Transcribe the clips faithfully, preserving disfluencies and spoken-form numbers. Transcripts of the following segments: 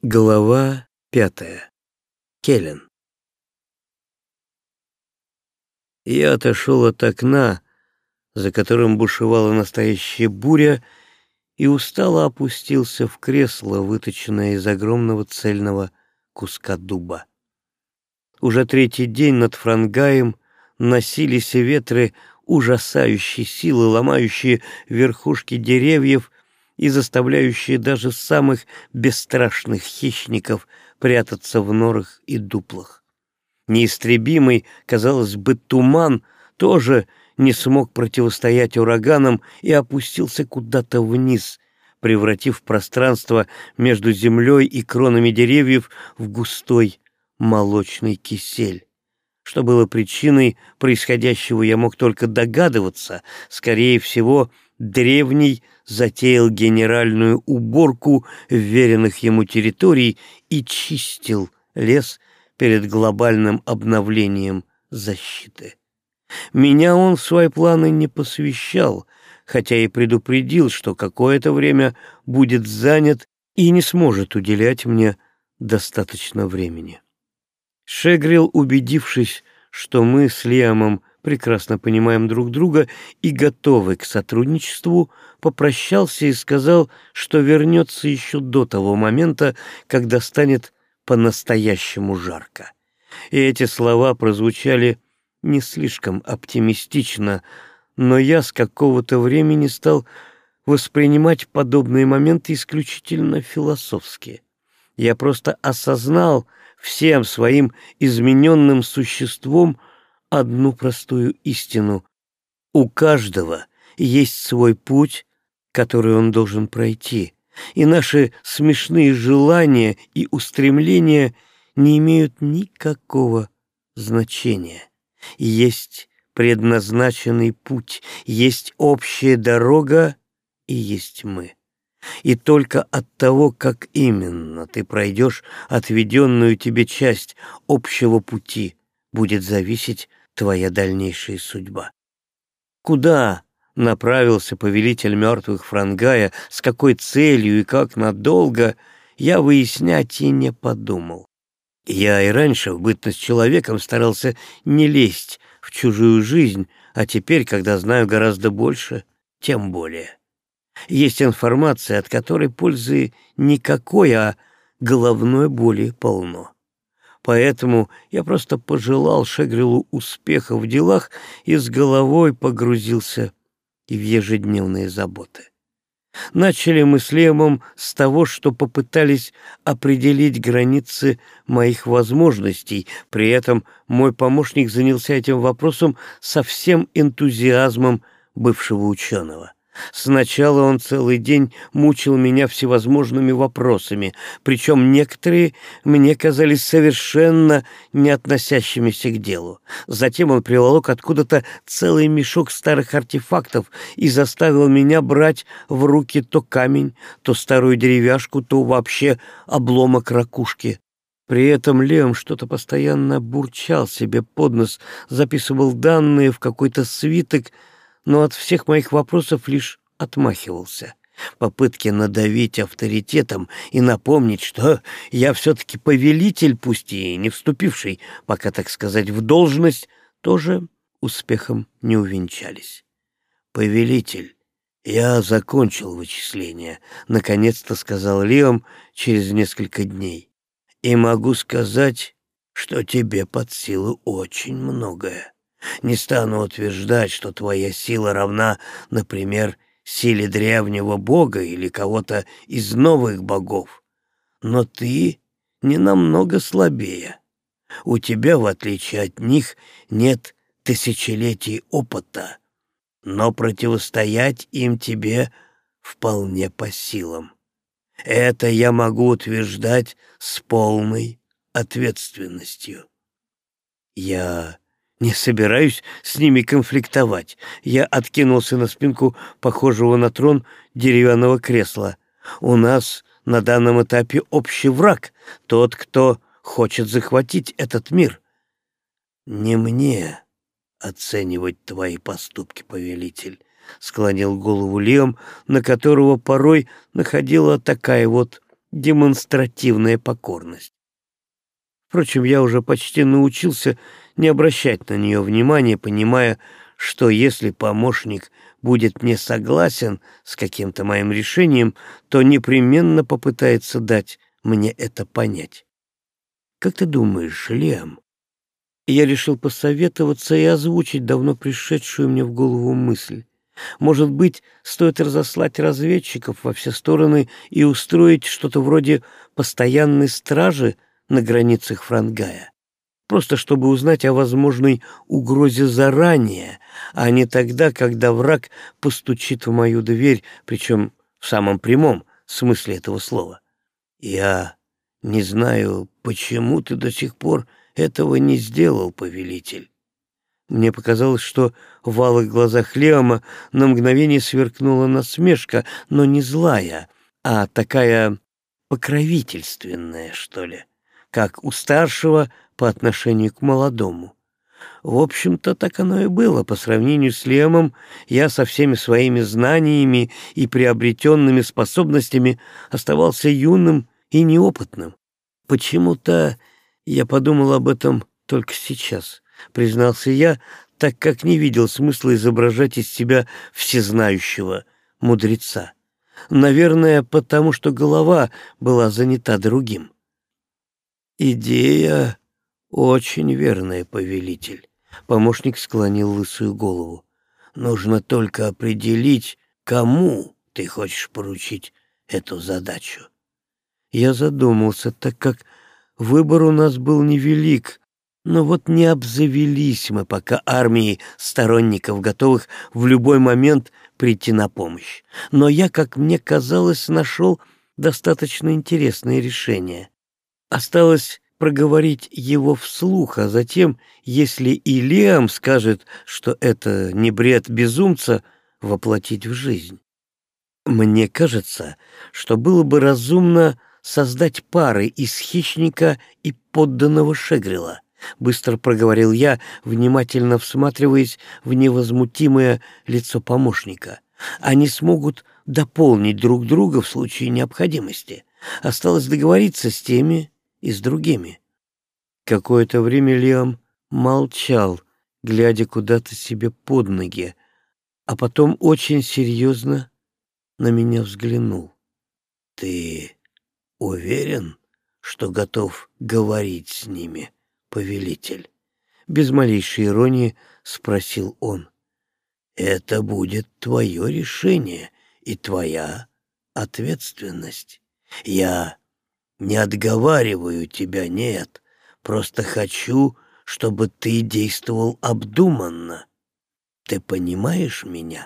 Глава пятая. Келлен. Я отошел от окна, за которым бушевала настоящая буря, и устало опустился в кресло, выточенное из огромного цельного куска дуба. Уже третий день над Франгаем носились ветры ужасающей силы, ломающие верхушки деревьев и заставляющие даже самых бесстрашных хищников прятаться в норах и дуплах. Неистребимый, казалось бы, туман тоже не смог противостоять ураганам и опустился куда-то вниз, превратив пространство между землей и кронами деревьев в густой молочный кисель. Что было причиной происходящего, я мог только догадываться. Скорее всего, древний затеял генеральную уборку вверенных ему территорий и чистил лес перед глобальным обновлением защиты. Меня он в свои планы не посвящал, хотя и предупредил, что какое-то время будет занят и не сможет уделять мне достаточно времени. Шегрил, убедившись, что мы с Лиамом прекрасно понимаем друг друга и готовы к сотрудничеству, попрощался и сказал, что вернется еще до того момента, когда станет по-настоящему жарко. И эти слова прозвучали не слишком оптимистично, но я с какого-то времени стал воспринимать подобные моменты исключительно философски. Я просто осознал всем своим измененным существом одну простую истину. У каждого есть свой путь, который он должен пройти, и наши смешные желания и устремления не имеют никакого значения. Есть предназначенный путь, есть общая дорога и есть мы. И только от того, как именно ты пройдешь отведенную тебе часть общего пути, будет зависеть твоя дальнейшая судьба. Куда направился повелитель мертвых Франгая, с какой целью и как надолго, я выяснять и не подумал. Я и раньше в бытность человеком старался не лезть в чужую жизнь, а теперь, когда знаю гораздо больше, тем более. Есть информация, от которой пользы никакой, а головной боли полно. Поэтому я просто пожелал Шегрилу успеха в делах и с головой погрузился в ежедневные заботы. Начали мы с Лемом с того, что попытались определить границы моих возможностей. При этом мой помощник занялся этим вопросом со всем энтузиазмом бывшего ученого. Сначала он целый день мучил меня всевозможными вопросами, причем некоторые мне казались совершенно не относящимися к делу. Затем он приволок откуда-то целый мешок старых артефактов и заставил меня брать в руки то камень, то старую деревяшку, то вообще обломок ракушки. При этом Лем что-то постоянно бурчал себе под нос, записывал данные в какой-то свиток, но от всех моих вопросов лишь отмахивался. Попытки надавить авторитетом и напомнить, что я все-таки повелитель, пусть и не вступивший, пока, так сказать, в должность, тоже успехом не увенчались. «Повелитель, я закончил вычисления», — наконец-то сказал Лиам через несколько дней. «И могу сказать, что тебе под силу очень многое. Не стану утверждать, что твоя сила равна, например, силе древнего бога или кого-то из новых богов, но ты не намного слабее. У тебя, в отличие от них, нет тысячелетий опыта, но противостоять им тебе вполне по силам. Это я могу утверждать с полной ответственностью. Я не собираюсь с ними конфликтовать. Я откинулся на спинку похожего на трон деревянного кресла. У нас на данном этапе общий враг, тот, кто хочет захватить этот мир. Не мне оценивать твои поступки, повелитель, — склонил голову Лиам, на которого порой находила такая вот демонстративная покорность. Впрочем, я уже почти научился не обращать на нее внимания, понимая, что если помощник будет не согласен с каким-то моим решением, то непременно попытается дать мне это понять. «Как ты думаешь, Лиам?» Я решил посоветоваться и озвучить давно пришедшую мне в голову мысль. Может быть, стоит разослать разведчиков во все стороны и устроить что-то вроде постоянной стражи на границах Франгая, просто чтобы узнать о возможной угрозе заранее, а не тогда, когда враг постучит в мою дверь, причем в самом прямом смысле этого слова. Я не знаю, почему ты до сих пор этого не сделал, повелитель. Мне показалось, что в алых глазах Лиама на мгновение сверкнула насмешка, но не злая, а такая покровительственная, что ли, как у старшего по отношению к молодому. В общем-то, так оно и было. По сравнению с Лиамом, я со всеми своими знаниями и приобретенными способностями оставался юным и неопытным. Почему-то я подумал об этом только сейчас, признался я, так как не видел смысла изображать из себя всезнающего мудреца. Наверное, потому что голова была занята другим. «Идея очень верная, повелитель», — помощник склонил лысую голову. «Нужно только определить, кому ты хочешь поручить эту задачу». Я задумался, так как выбор у нас был невелик, но вот не обзавелись мы пока армией сторонников, готовых в любой момент прийти на помощь. Но я, как мне казалось, нашел достаточно интересное решение. Осталось проговорить его вслух, а затем, если и Лиам скажет, что это не бред безумца, воплотить в жизнь. Мне кажется, что было бы разумно создать пары из хищника и подданного Шегрила, быстро проговорил я, внимательно всматриваясь в невозмутимое лицо помощника. Они смогут дополнить друг друга в случае необходимости. Осталось договориться с теми и с другими. Какое-то время Лиам молчал, глядя куда-то себе под ноги, а потом очень серьезно на меня взглянул. «Ты уверен, что готов говорить с ними, повелитель?» Без малейшей иронии спросил он. «Это будет твое решение и твоя ответственность. Я не отговариваю тебя, нет, просто хочу, чтобы ты действовал обдуманно. Ты понимаешь меня?»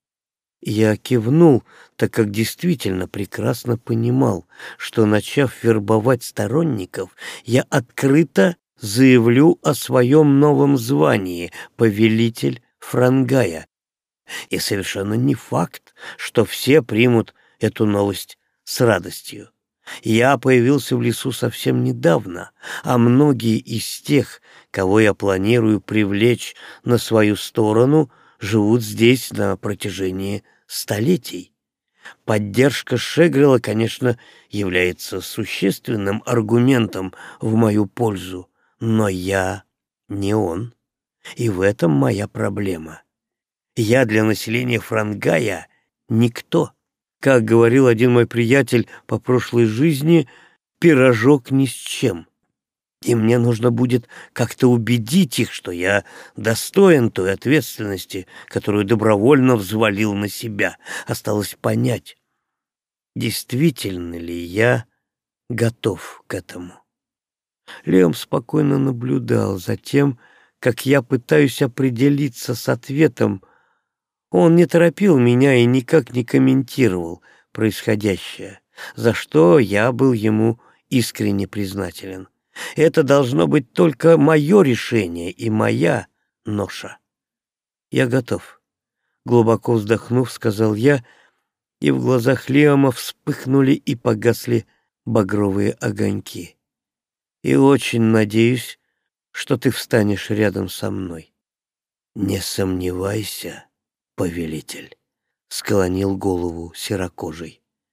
Я кивнул, так как действительно прекрасно понимал, что, начав вербовать сторонников, я открыто заявлю о своем новом звании — повелитель Франгая. И совершенно не факт, что все примут эту новость с радостью. Я появился в лесу совсем недавно, а многие из тех, кого я планирую привлечь на свою сторону, живут здесь на протяжении столетий. Поддержка Шегрила, конечно, является существенным аргументом в мою пользу, но я не он, и в этом моя проблема. Я для населения Франгая никто. Как говорил один мой приятель по прошлой жизни, пирожок ни с чем. И мне нужно будет как-то убедить их, что я достоин той ответственности, которую добровольно взвалил на себя. Осталось понять, действительно ли я готов к этому. Лиам спокойно наблюдал за тем, как я пытаюсь определиться с ответом. Он не торопил меня и никак не комментировал происходящее, за что я был ему искренне признателен. Это должно быть только мое решение и моя ноша. Я готов. Глубоко вздохнув, сказал я, и в глазах Лиама вспыхнули и погасли багровые огоньки. И очень надеюсь, что ты встанешь рядом со мной. Не сомневайся, повелитель, склонил голову серокожий.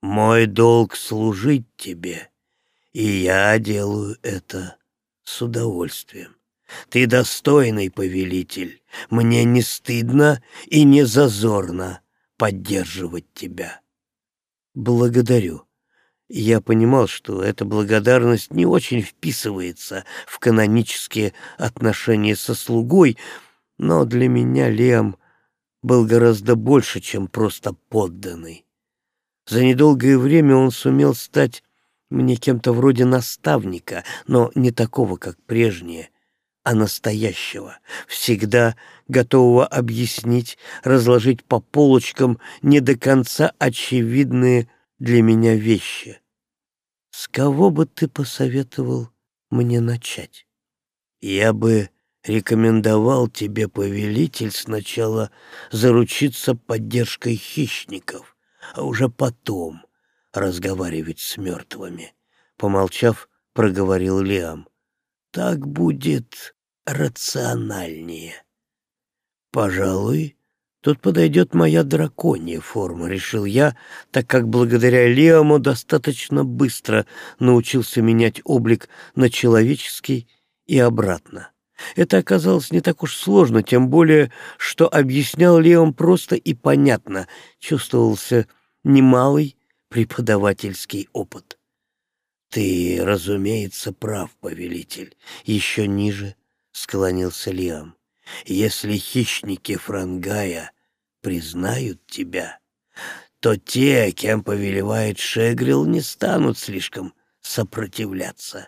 Мой долг служить тебе, и я делаю это с удовольствием. Ты достойный повелитель, мне не стыдно и не зазорно поддерживать тебя. Благодарю. Я понимал, что эта благодарность не очень вписывается в канонические отношения со слугой, но для меня Лиам был гораздо больше, чем просто подданный. За недолгое время он сумел стать мне кем-то вроде наставника, но не такого, как прежние, а настоящего, всегда готового объяснить, разложить по полочкам не до конца очевидные для меня вещи. С кого бы ты посоветовал мне начать? Я бы рекомендовал тебе, повелитель, сначала заручиться поддержкой хищников, а уже потом разговаривать с мертвыми. Помолчав, проговорил Лиам. Так будет рациональнее. Пожалуй, тут подойдет моя драконья форма, решил я, так как благодаря Лиаму достаточно быстро научился менять облик на человеческий и обратно. Это оказалось не так уж сложно, тем более, что объяснял Лиам просто и понятно, чувствовался немалый преподавательский опыт. «Ты, разумеется, прав, повелитель», — еще ниже склонился Лиам. «Если хищники Франгая признают тебя, то те, кем повелевает Шегрил, не станут слишком сопротивляться.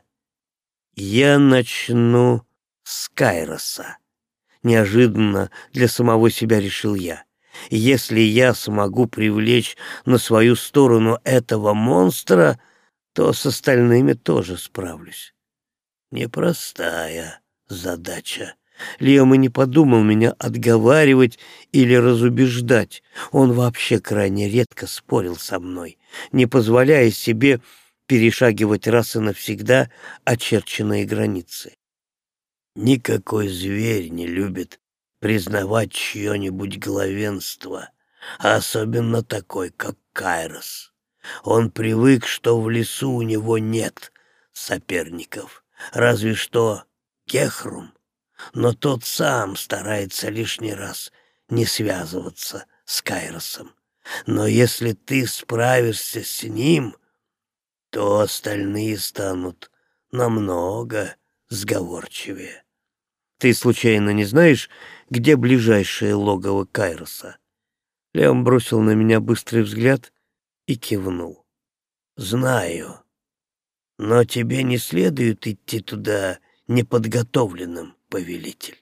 Я начну с Кайроса», — неожиданно для самого себя решил я. «Если я смогу привлечь на свою сторону этого монстра, то с остальными тоже справлюсь. Непростая задача». Лиам и не подумал меня отговаривать или разубеждать. Он вообще крайне редко спорил со мной, не позволяя себе перешагивать раз и навсегда очерченные границы. Никакой зверь не любит признавать чье-нибудь главенство, а особенно такой, как Кайрос. Он привык, что в лесу у него нет соперников, разве что Кехрум, но тот сам старается лишний раз не связываться с Кайросом. Но если ты справишься с ним, то остальные станут намного сговорчивее. Ты случайно не знаешь, где ближайшее логово Кайроса? Лиам бросил на меня быстрый взгляд и кивнул. «Знаю, но тебе не следует идти туда неподготовленным, повелитель».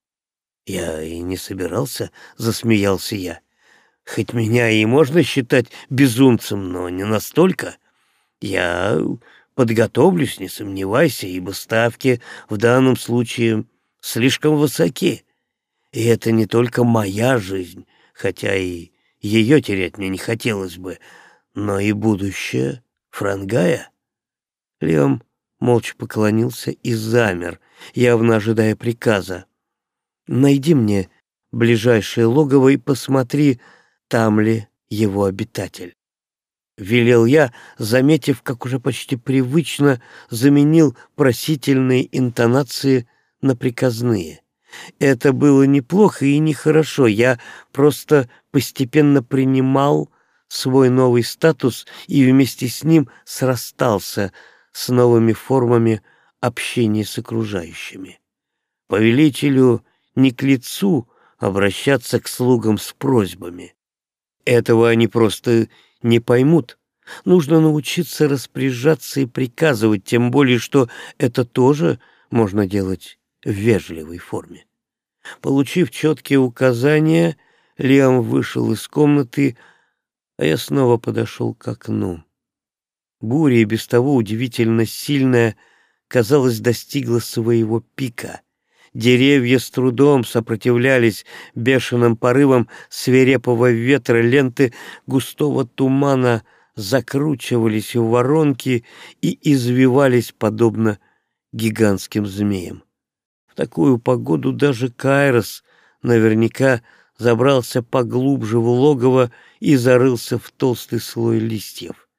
«Я и не собирался», — засмеялся я. «Хоть меня и можно считать безумцем, но не настолько. Я подготовлюсь, не сомневайся, ибо ставки в данном случае слишком высоки. И это не только моя жизнь, хотя и ее терять мне не хотелось бы, но и будущее Франгая». Лиам молча поклонился и замер, явно ожидая приказа. «Найди мне ближайшее логово и посмотри, там ли его обитатель», — велел я, заметив, как уже почти привычно заменил просительные интонации на приказные. Это было неплохо и нехорошо, я просто постепенно принимал свой новый статус и вместе с ним срастался с новыми формами общения с окружающими. Повелителю не к лицу обращаться к слугам с просьбами. Этого они просто не поймут. Нужно научиться распоряжаться и приказывать, тем более, что это тоже можно делать в вежливой форме. Получив четкие указания, Лиам вышел из комнаты, а я снова подошел к окну. Буря, и без того удивительно сильная, казалось, достигла своего пика. Деревья с трудом сопротивлялись бешеным порывам свирепого ветра, ленты густого тумана закручивались в воронки и извивались подобно гигантским змеям. В такую погоду даже Кайрос наверняка забрался поглубже в логово и зарылся в толстый слой листьев.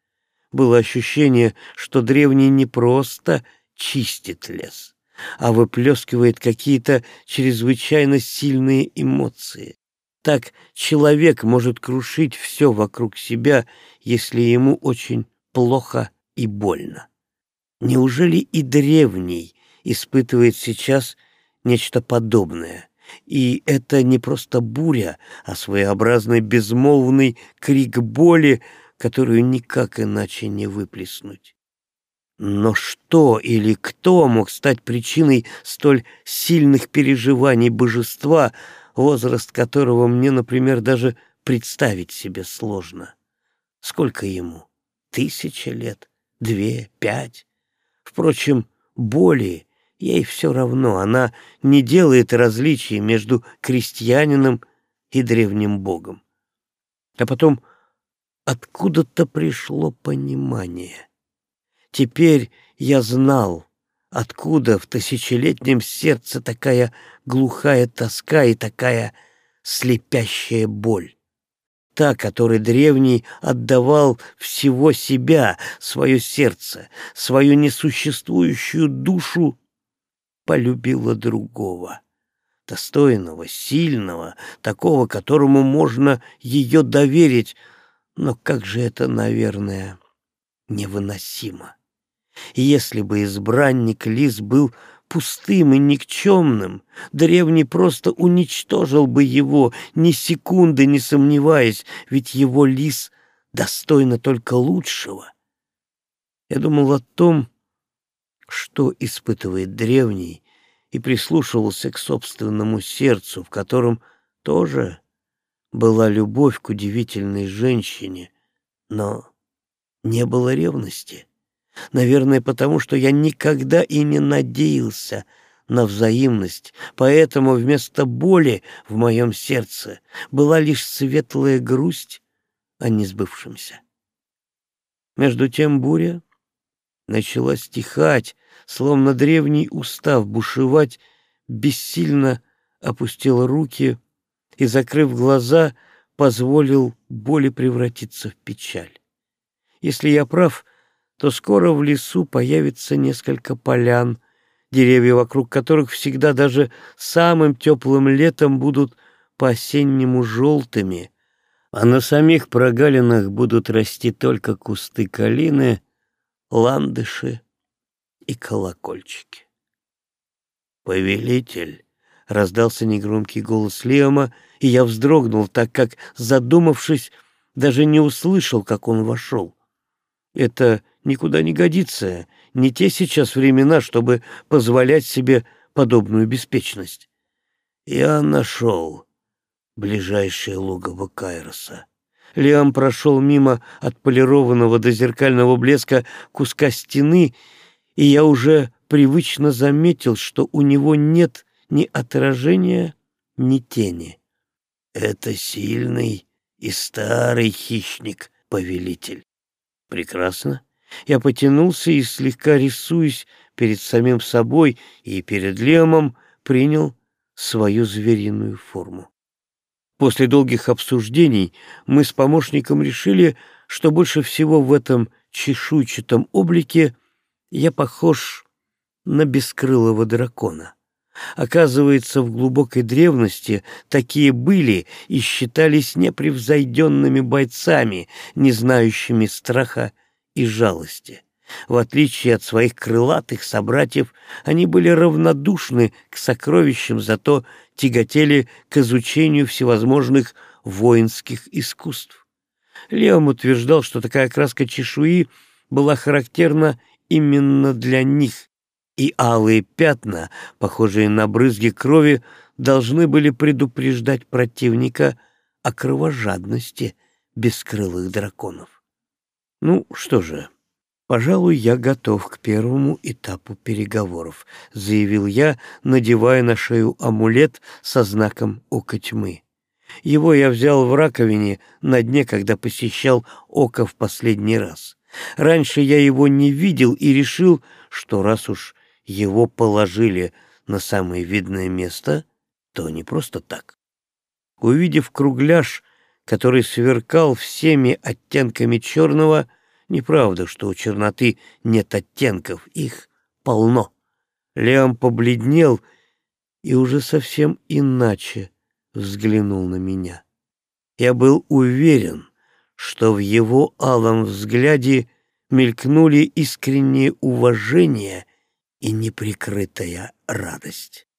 было ощущение, что древний не просто чистит лес, а выплескивает какие-то чрезвычайно сильные эмоции. Так человек может крушить все вокруг себя, если ему очень плохо и больно. Неужели и древний испытывает сейчас нечто подобное? И это не просто буря, а своеобразный безмолвный крик боли, которую никак иначе не выплеснуть. Но что или кто мог стать причиной столь сильных переживаний божества, возраст которого мне, например, даже представить себе сложно? Сколько ему? Тысяча лет? Две? Пять? Впрочем, боли ей все равно, она не делает различий между крестьянином и древним богом. А потом откуда-то пришло понимание. Теперь я знал, откуда в тысячелетнем сердце такая глухая тоска и такая слепящая боль. Та, которой древний отдавал всего себя, свое сердце, свою несуществующую душу, полюбила другого, достойного, сильного, такого, которому можно ее доверить, но как же это, наверное, невыносимо. И если бы избранник Лис был пустым и никчемным, древний просто уничтожил бы его, ни секунды не сомневаясь, ведь его Лис достойна только лучшего. Я думал о том, что испытывает древний, и прислушивался к собственному сердцу, в котором тоже была любовь к удивительной женщине, но не было ревности. Наверное, потому что я никогда и не надеялся на взаимность, поэтому вместо боли в моем сердце была лишь светлая грусть о несбывшемся. Между тем буря начала стихать, словно древний, устав бушевать, бессильно опустил руки и, закрыв глаза, позволил боли превратиться в печаль. Если я прав, то скоро в лесу появится несколько полян, деревья вокруг которых всегда даже самым теплым летом будут по-осеннему желтыми, а на самих прогалинах будут расти только кусты калины, ландыши и колокольчики. «Повелитель!» — раздался негромкий голос Лиама, и я вздрогнул, так как, задумавшись, даже не услышал, как он вошел. Это никуда не годится, не те сейчас времена, чтобы позволять себе подобную беспечность. Я нашел ближайшее логово Кайроса. Лиам прошел мимо отполированного до зеркального блеска куска стены, и я уже привычно заметил, что у него нет ни отражения, ни тени. Это сильный и старый хищник, повелитель. Прекрасно. Я потянулся и, слегка рисуясь перед самим собой и перед Лиамом, принял свою звериную форму. После долгих обсуждений мы с помощником решили, что больше всего в этом чешуйчатом облике я похож на бескрылого дракона. Оказывается, в глубокой древности такие были и считались непревзойденными бойцами, не знающими страха и жалости. В отличие от своих крылатых собратьев, они были равнодушны к сокровищам, зато тяготели к изучению всевозможных воинских искусств. Леом утверждал, что такая окраска чешуи была характерна именно для них, и алые пятна, похожие на брызги крови, должны были предупреждать противника о кровожадности бескрылых драконов. Ну что же, пожалуй, я готов к первому этапу переговоров, заявил я, надевая на шею амулет со знаком ока тьмы. Его я взял в раковине на дне, когда посещал око в последний раз. Раньше я его не видел и решил, что раз уж его положили на самое видное место, то не просто так. Увидев кругляш, который сверкал всеми оттенками черного, Неправда, что у черноты нет оттенков, их полно. Лиам побледнел и уже совсем иначе взглянул на меня. Я был уверен, что в его алом взгляде мелькнули искреннее уважение и неприкрытая радость.